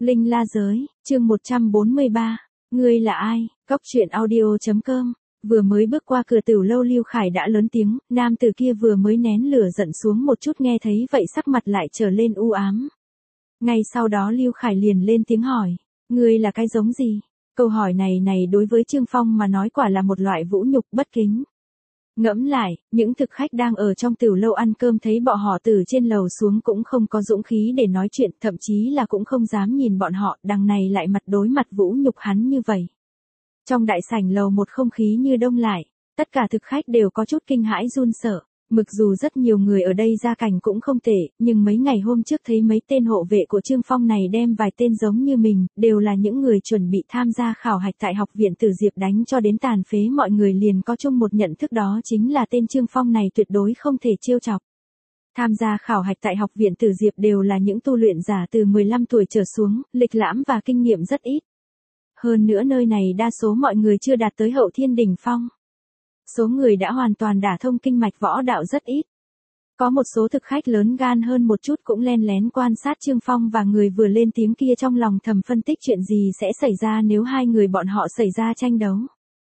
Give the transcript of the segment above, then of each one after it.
Linh La Giới, chương 143. Ngươi là ai? Cóc truyện audio.com. Vừa mới bước qua cửa tiểu lâu Lưu Khải đã lớn tiếng, nam tử kia vừa mới nén lửa giận xuống một chút nghe thấy vậy sắc mặt lại trở lên u ám. Ngay sau đó Lưu Khải liền lên tiếng hỏi, ngươi là cái giống gì? Câu hỏi này đối với Trương Phong mà nói quả là một loại vũ nhục bất kính. Ngẫm lại, những thực khách đang ở trong tiểu lâu ăn cơm thấy bọn họ từ trên lầu xuống cũng không có dũng khí để nói chuyện, thậm chí là cũng không dám nhìn bọn họ, đằng này lại mặt đối mặt vũ nhục hắn như vậy. Trong đại sảnh lầu một không khí như đông lại, tất cả thực khách đều có chút kinh hãi run sợ. Mặc dù rất nhiều người ở đây gia cảnh cũng không tệ, nhưng mấy ngày hôm trước thấy mấy tên hộ vệ của Trương Phong này đem vài tên giống như mình, đều là những người chuẩn bị tham gia khảo hạch tại học viện Tử Diệp đánh cho đến tàn phế, mọi người liền có chung một nhận thức, đó chính là tên Trương Phong này tuyệt đối không thể trêu chọc. Tham gia khảo hạch tại học viện Tử Diệp đều là những tu luyện giả từ 15 tuổi trở xuống, lịch lãm và kinh nghiệm rất ít. Hơn nữa nơi này đa số mọi người chưa đạt tới hậu thiên đỉnh phong. Số người đã hoàn toàn đả thông kinh mạch võ đạo rất ít. Có một số thực khách lớn gan hơn một chút cũng len lén quan sát Trương Phong và người vừa lên tiếng kia, trong lòng thầm phân tích chuyện gì sẽ xảy ra nếu hai người bọn họ xảy ra tranh đấu.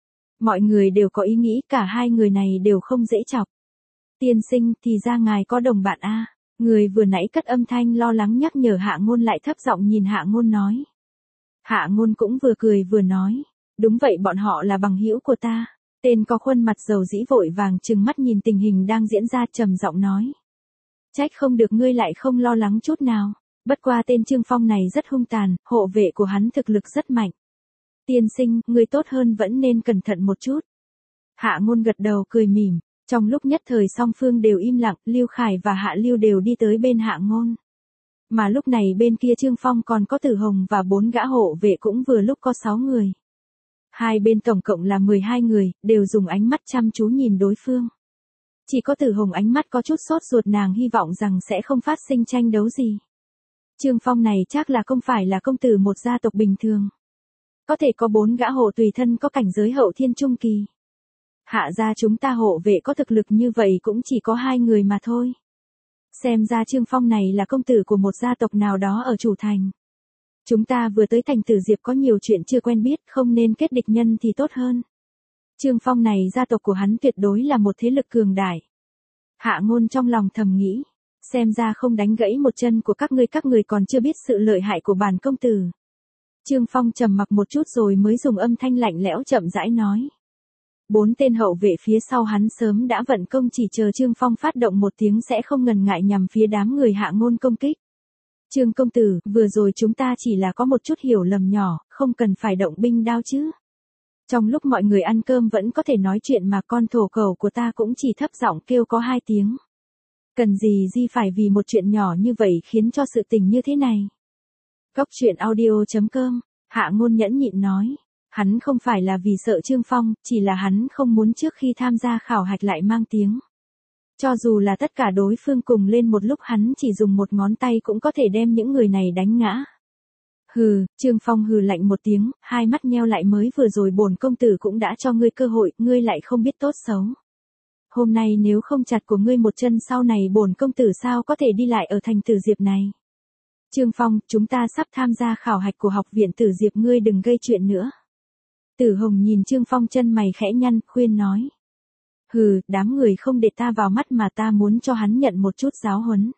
Mọi người đều có ý nghĩ cả hai người này đều không dễ chọc. Tiên sinh, thì ra ngài có đồng bạn a? Người vừa nãy cất âm thanh lo lắng nhắc nhở Hạ Ngôn lại thấp giọng nhìn Hạ Ngôn nói. Hạ Ngôn cũng vừa cười vừa nói, đúng vậy, bọn họ là bằng hữu của ta. Tên có khuôn mặt dầu dĩ vội vàng trừng mắt nhìn tình hình đang diễn ra, trầm giọng nói. Trách không được ngươi lại không lo lắng chút nào, bất qua tên Trương Phong này rất hung tàn, hộ vệ của hắn thực lực rất mạnh. Tiên sinh, ngươi tốt hơn vẫn nên cẩn thận một chút. Hạ Ngôn gật đầu cười mỉm, trong lúc nhất thời song phương đều im lặng, Lưu Khải và Hạ Lưu đều đi tới bên Hạ Ngôn. Mà lúc này bên kia Trương Phong còn có Tử Hồng và 4 gã hộ vệ, cũng vừa lúc có 6 người. Hai bên tổng cộng là 12 người, đều dùng ánh mắt chăm chú nhìn đối phương. Chỉ có Tử Hồng ánh mắt có chút sốt ruột, nàng hy vọng rằng sẽ không phát sinh tranh đấu gì. Trương Phong này chắc là không phải là công tử một gia tộc bình thường. Có thể có 4 gã hộ tùy thân có cảnh giới hậu thiên trung kỳ. Hạ gia chúng ta hộ vệ có thực lực như vậy cũng chỉ có 2 người mà thôi. Xem ra Trương Phong này là công tử của một gia tộc nào đó ở chủ thành. Chúng ta vừa tới thành Tử Diệp có nhiều chuyện chưa quen biết, không nên kết địch nhân thì tốt hơn. Trương Phong này gia tộc của hắn tuyệt đối là một thế lực cường đại. Hạ Ngôn trong lòng thầm nghĩ, xem ra không đánh gãy một chân của các ngươi còn chưa biết sự lợi hại của bản công tử. Trương Phong trầm mặc một chút rồi mới dùng âm thanh lạnh lẽo chậm rãi nói. 4 tên hậu vệ phía sau hắn sớm đã vận công, chỉ chờ Trương Phong phát động một tiếng sẽ không ngần ngại nhằm phía đám người Hạ Ngôn công kích. Trương công tử, vừa rồi chúng ta chỉ là có một chút hiểu lầm nhỏ, không cần phải động binh đao chứ. Trong lúc mọi người ăn cơm vẫn có thể nói chuyện mà con thổ cẩu của ta cũng chỉ thấp giọng kêu có 2 tiếng. Cần gì phải vì một chuyện nhỏ như vậy khiến cho sự tình như thế này. Cóc truyện audio.com, Hạ Ngôn nhẫn nhịn nói. Hắn không phải là vì sợ Trương Phong, chỉ là hắn không muốn trước khi tham gia khảo hạch lại mang tiếng. Cho dù là tất cả đối phương cùng lên một lúc, hắn chỉ dùng một ngón tay cũng có thể đem những người này đánh ngã. Hừ, Trương Phong hừ lạnh một tiếng, hai mắt nheo lại, mới vừa rồi bổn công tử cũng đã cho ngươi cơ hội, ngươi lại không biết tốt xấu. Hôm nay nếu không chặt của ngươi một chân, sau này bổn công tử sao có thể đi lại ở thành Tử Diệp này. Trương Phong, chúng ta sắp tham gia khảo hạch của học viện Tử Diệp, ngươi đừng gây chuyện nữa. Tử Hồng nhìn Trương Phong chân mày khẽ nhăn, khuyên nói. Hừ, đám người không để ta vào mắt mà ta muốn cho hắn nhận một chút giáo huấn.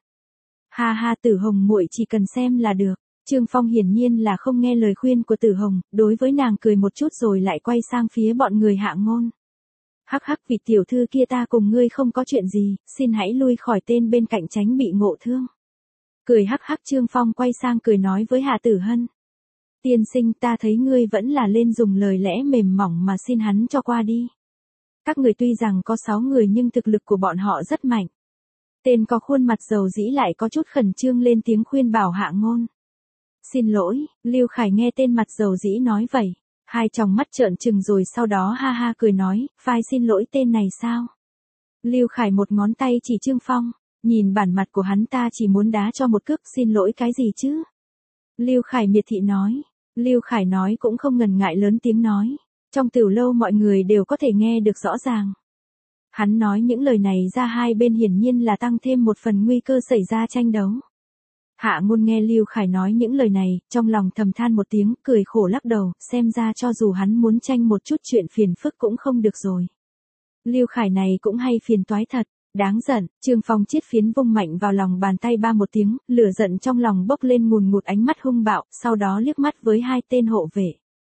Ha ha, Tử Hồng muội chỉ cần xem là được. Trương Phong hiển nhiên là không nghe lời khuyên của Tử Hồng, đối với nàng cười một chút rồi lại quay sang phía bọn người Hạ Ngôn. Hắc hắc, vị tiểu thư kia, ta cùng ngươi không có chuyện gì, xin hãy lui khỏi tên bên cạnh tránh bị ngộ thương. Cười hắc hắc, Trương Phong quay sang cười nói với Hạ Tử Hân. Tiên sinh, ta thấy ngươi vẫn là lên dùng lời lẽ mềm mỏng mà xin hắn cho qua đi. Các người tuy rằng có 6 người nhưng thực lực của bọn họ rất mạnh. Tên có khuôn mặt dầu dĩ lại có chút khẩn trương lên tiếng khuyên bảo Hạ Ngôn. Xin lỗi, Lưu Khải nghe tên mặt dầu dĩ nói vậy, hai tròng mắt trợn trừng rồi sau đó ha ha cười nói, phải xin lỗi tên này sao? Lưu Khải một ngón tay chỉ Trương Phong, nhìn bản mặt của hắn, ta chỉ muốn đá cho một cước, xin lỗi cái gì chứ? Lưu Khải miệt thị nói. Lưu Khải nói cũng không ngần ngại lớn tiếng nói. Trong tiểu lâu mọi người đều có thể nghe được rõ ràng. Hắn nói những lời này ra, hai bên hiển nhiên là tăng thêm một phần nguy cơ xảy ra tranh đấu. Hạ Ngôn nghe Lưu Khải nói những lời này, trong lòng thầm than một tiếng, cười khổ lắc đầu, xem ra cho dù hắn muốn tranh một chút chuyện phiền phức cũng không được rồi. Lưu Khải này cũng hay phiền toái thật, đáng giận. Trương Phong chiết phiến vung mạnh vào lòng bàn tay ba một tiếng, lửa giận trong lòng bốc lên ngùn ngụt, ánh mắt hung bạo, sau đó liếc mắt với hai tên hộ vệ.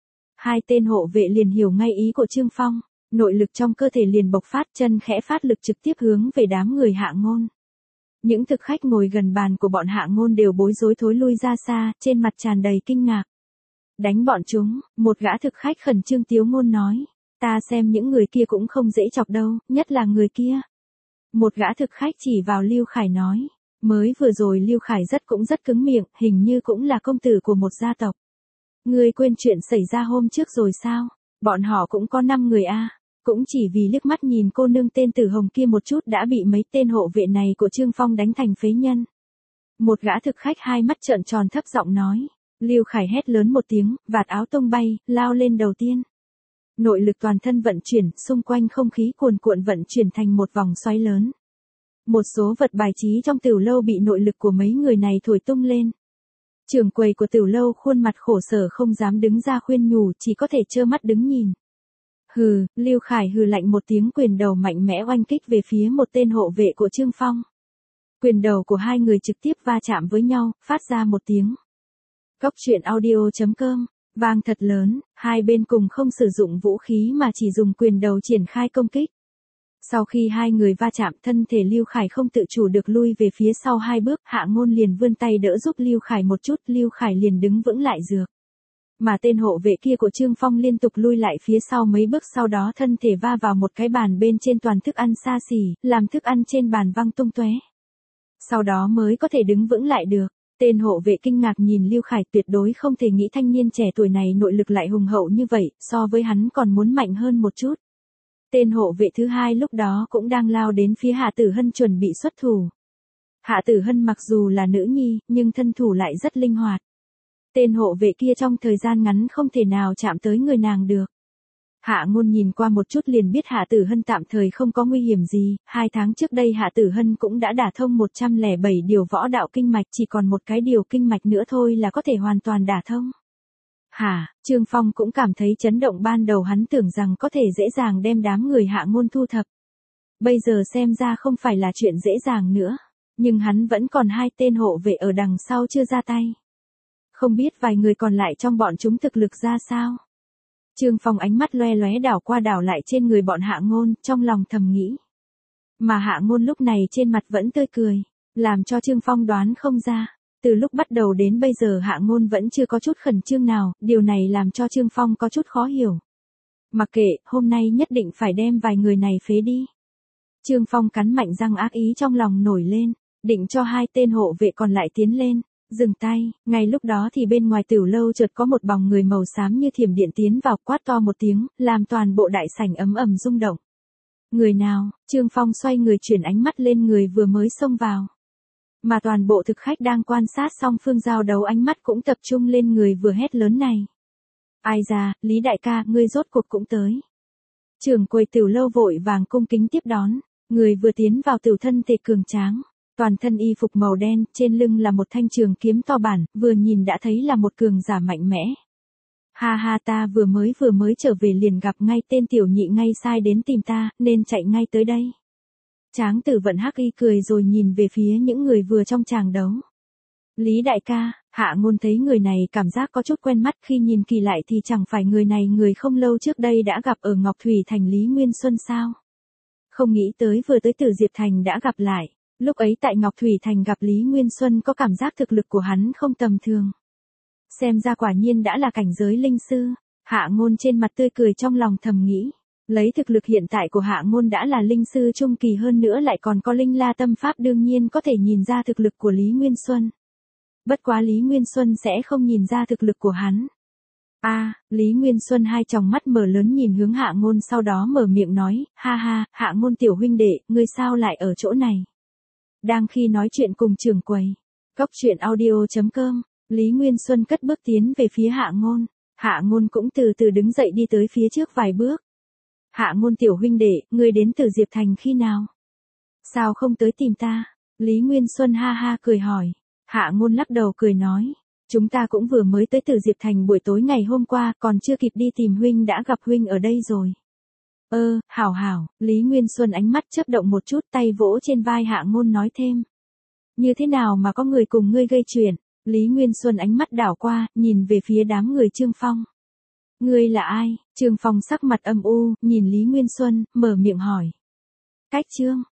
Hai tên hộ vệ liền hiểu ngay ý của Trương Phong, nội lực trong cơ thể liền bộc phát, chân khẽ phát lực trực tiếp hướng về đám người Hạ Ngôn. Những thực khách ngồi gần bàn của bọn Hạ Ngôn đều bối rối thối lui ra xa, trên mặt tràn đầy kinh ngạc. Đánh bọn chúng, một gã thực khách khẩn trương tiếu ngôn nói. Ta xem những người kia cũng không dễ chọc đâu, nhất là người kia. Một gã thực khách chỉ vào Lưu Khải nói. Mới vừa rồi Lưu Khải cũng rất cứng miệng, hình như cũng là công tử của một gia tộc. Ngươi quên chuyện xảy ra hôm trước rồi sao? Bọn họ cũng có 5 người a. Cũng chỉ vì liếc mắt nhìn cô nương tên Tử Hồng kia một chút đã bị mấy tên hộ vệ này của Trương Phong đánh thành phế nhân. Một gã thực khách hai mắt trợn tròn thấp giọng nói. Lưu Khải hét lớn một tiếng, vạt áo tung bay, lao lên đầu tiên. Nội lực toàn thân vận chuyển, xung quanh không khí cuồn cuộn vận chuyển thành một vòng xoáy lớn. Một số vật bài trí trong tiểu lâu bị nội lực của mấy người này thổi tung lên. Trưởng quầy của tiểu lâu khuôn mặt khổ sở không dám đứng ra khuyên nhủ, chỉ có thể trơ mắt đứng nhìn. Hừ, Lưu Khải hừ lạnh một tiếng, quyền đầu mạnh mẽ oanh kích về phía một tên hộ vệ của Trương Phong. Quyền đầu của hai người trực tiếp va chạm với nhau, phát ra một tiếng. Cốc truyện audio.com, vang thật lớn, hai bên cùng không sử dụng vũ khí mà chỉ dùng quyền đầu triển khai công kích. Sau khi hai người va chạm, thân thể Lưu Khải không tự chủ được lui về phía sau 2 bước, Hạ Ngôn liền vươn tay đỡ giúp Lưu Khải một chút, Lưu Khải liền đứng vững lại dược. Mà tên hộ vệ kia của Trương Phong liên tục lui lại phía sau mấy bước, sau đó thân thể va vào một cái bàn bên trên, toàn thức ăn xa xỉ, làm thức ăn trên bàn văng tung tóe. Sau đó mới có thể đứng vững lại được. Tên hộ vệ kinh ngạc nhìn Lưu Khải, tuyệt đối không thể nghĩ thanh niên trẻ tuổi này nội lực lại hùng hậu như vậy, so với hắn còn muốn mạnh hơn một chút. Tên hộ vệ thứ hai lúc đó cũng đang lao đến phía Hạ Tử Hân chuẩn bị xuất thủ. Hạ Tử Hân mặc dù là nữ nhi, nhưng thân thủ lại rất linh hoạt. Tên hộ vệ kia trong thời gian ngắn không thể nào chạm tới người nàng được. Hạ Ngôn nhìn qua một chút liền biết Hạ Tử Hân tạm thời không có nguy hiểm gì, 2 tháng trước đây Hạ Tử Hân cũng đã đả thông 107 điều võ đạo kinh mạch, chỉ còn một cái điều kinh mạch nữa thôi là có thể hoàn toàn đả thông. Trương Phong cũng cảm thấy chấn động, ban đầu hắn tưởng rằng có thể dễ dàng đem đám người Hạ Ngôn thu thập. Bây giờ xem ra không phải là chuyện dễ dàng nữa, nhưng hắn vẫn còn 2 tên hộ vệ ở đằng sau chưa ra tay. Không biết vài người còn lại trong bọn chúng thực lực ra sao. Trương Phong ánh mắt loe lóe đảo qua đảo lại trên người bọn Hạ Ngôn, trong lòng thầm nghĩ. Mà Hạ Ngôn lúc này trên mặt vẫn tươi cười, làm cho Trương Phong đoán không ra. Từ lúc bắt đầu đến bây giờ Hạ Ngôn vẫn chưa có chút khẩn trương nào, điều này làm cho Trương Phong có chút khó hiểu. Mặc kệ, hôm nay nhất định phải đem vài người này phế đi. Trương Phong cắn mạnh răng, ác ý trong lòng nổi lên, định cho 2 tên hộ vệ còn lại tiến lên. Dừng tay, ngay lúc đó thì bên ngoài tiểu lâu chợt có một bóng người màu xám như thiểm điện tiến vào, quát to một tiếng, làm toàn bộ đại sảnh ầm ầm rung động. Người nào? Trương Phong xoay người chuyển ánh mắt lên người vừa mới xông vào. Mà toàn bộ thực khách đang quan sát song phương giao đấu ánh mắt cũng tập trung lên người vừa hét lớn này. Ai ra, Lý đại ca, ngươi rốt cuộc cũng tới. Trưởng quầy tiểu lâu vội vàng cung kính tiếp đón, người vừa tiến vào tiểu thân thể cường tráng. Toàn thân y phục màu đen, trên lưng là một thanh trường kiếm to bản, vừa nhìn đã thấy là một cường giả mạnh mẽ. Ha ha, ta vừa mới trở về liền gặp ngay tên tiểu nhị ngay sai đến tìm ta, nên chạy ngay tới đây. Tráng tử vận hắc y cười rồi nhìn về phía những người vừa trong tràng đấu. Lý đại ca, Hạ Ngôn thấy người này cảm giác có chút quen mắt, khi nhìn kỳ lại thì chẳng phải người này người không lâu trước đây đã gặp ở Ngọc Thủy Thành Lý Nguyên Xuân sao? Không nghĩ tới vừa tới Tử Diệp Thành đã gặp lại. Lúc ấy tại Ngọc Thủy Thành gặp Lý Nguyên Xuân có cảm giác thực lực của hắn không tầm thường. Xem ra quả nhiên đã là cảnh giới linh sư. Hạ Ngôn trên mặt tươi cười, trong lòng thầm nghĩ. Lấy thực lực hiện tại của Hạ Ngôn đã là linh sư trung kỳ, hơn nữa lại còn có linh la tâm pháp, đương nhiên có thể nhìn ra thực lực của Lý Nguyên Xuân. Bất quá Lý Nguyên Xuân sẽ không nhìn ra thực lực của hắn. Lý Nguyên Xuân hai tròng mắt mở lớn nhìn hướng Hạ Ngôn, sau đó mở miệng nói, ha ha, Hạ Ngôn tiểu huynh đệ, ngươi sao lại ở chỗ này? Đang khi nói chuyện cùng trưởng quầy, Cốc truyện audio.com, Lý Nguyên Xuân cất bước tiến về phía Hạ Ngôn. Hạ Ngôn cũng từ từ đứng dậy đi tới phía trước vài bước. Hạ Ngôn tiểu huynh đệ, ngươi đến từ Diệp Thành khi nào? Sao không tới tìm ta? Lý Nguyên Xuân ha ha cười hỏi. Hạ Ngôn lắc đầu cười nói. Chúng ta cũng vừa mới tới từ Diệp Thành buổi tối ngày hôm qua, còn chưa kịp đi tìm huynh đã gặp huynh ở đây rồi. Hảo hảo, Lý Nguyên Xuân ánh mắt chớp động một chút, tay vỗ trên vai Hạ Ngôn nói thêm. Như thế nào mà có người cùng ngươi gây chuyện? Lý Nguyên Xuân ánh mắt đảo qua, nhìn về phía đám người Trương Phong. Ngươi là ai? Trương Phong sắc mặt âm u, nhìn Lý Nguyên Xuân, mở miệng hỏi. Cách Trương,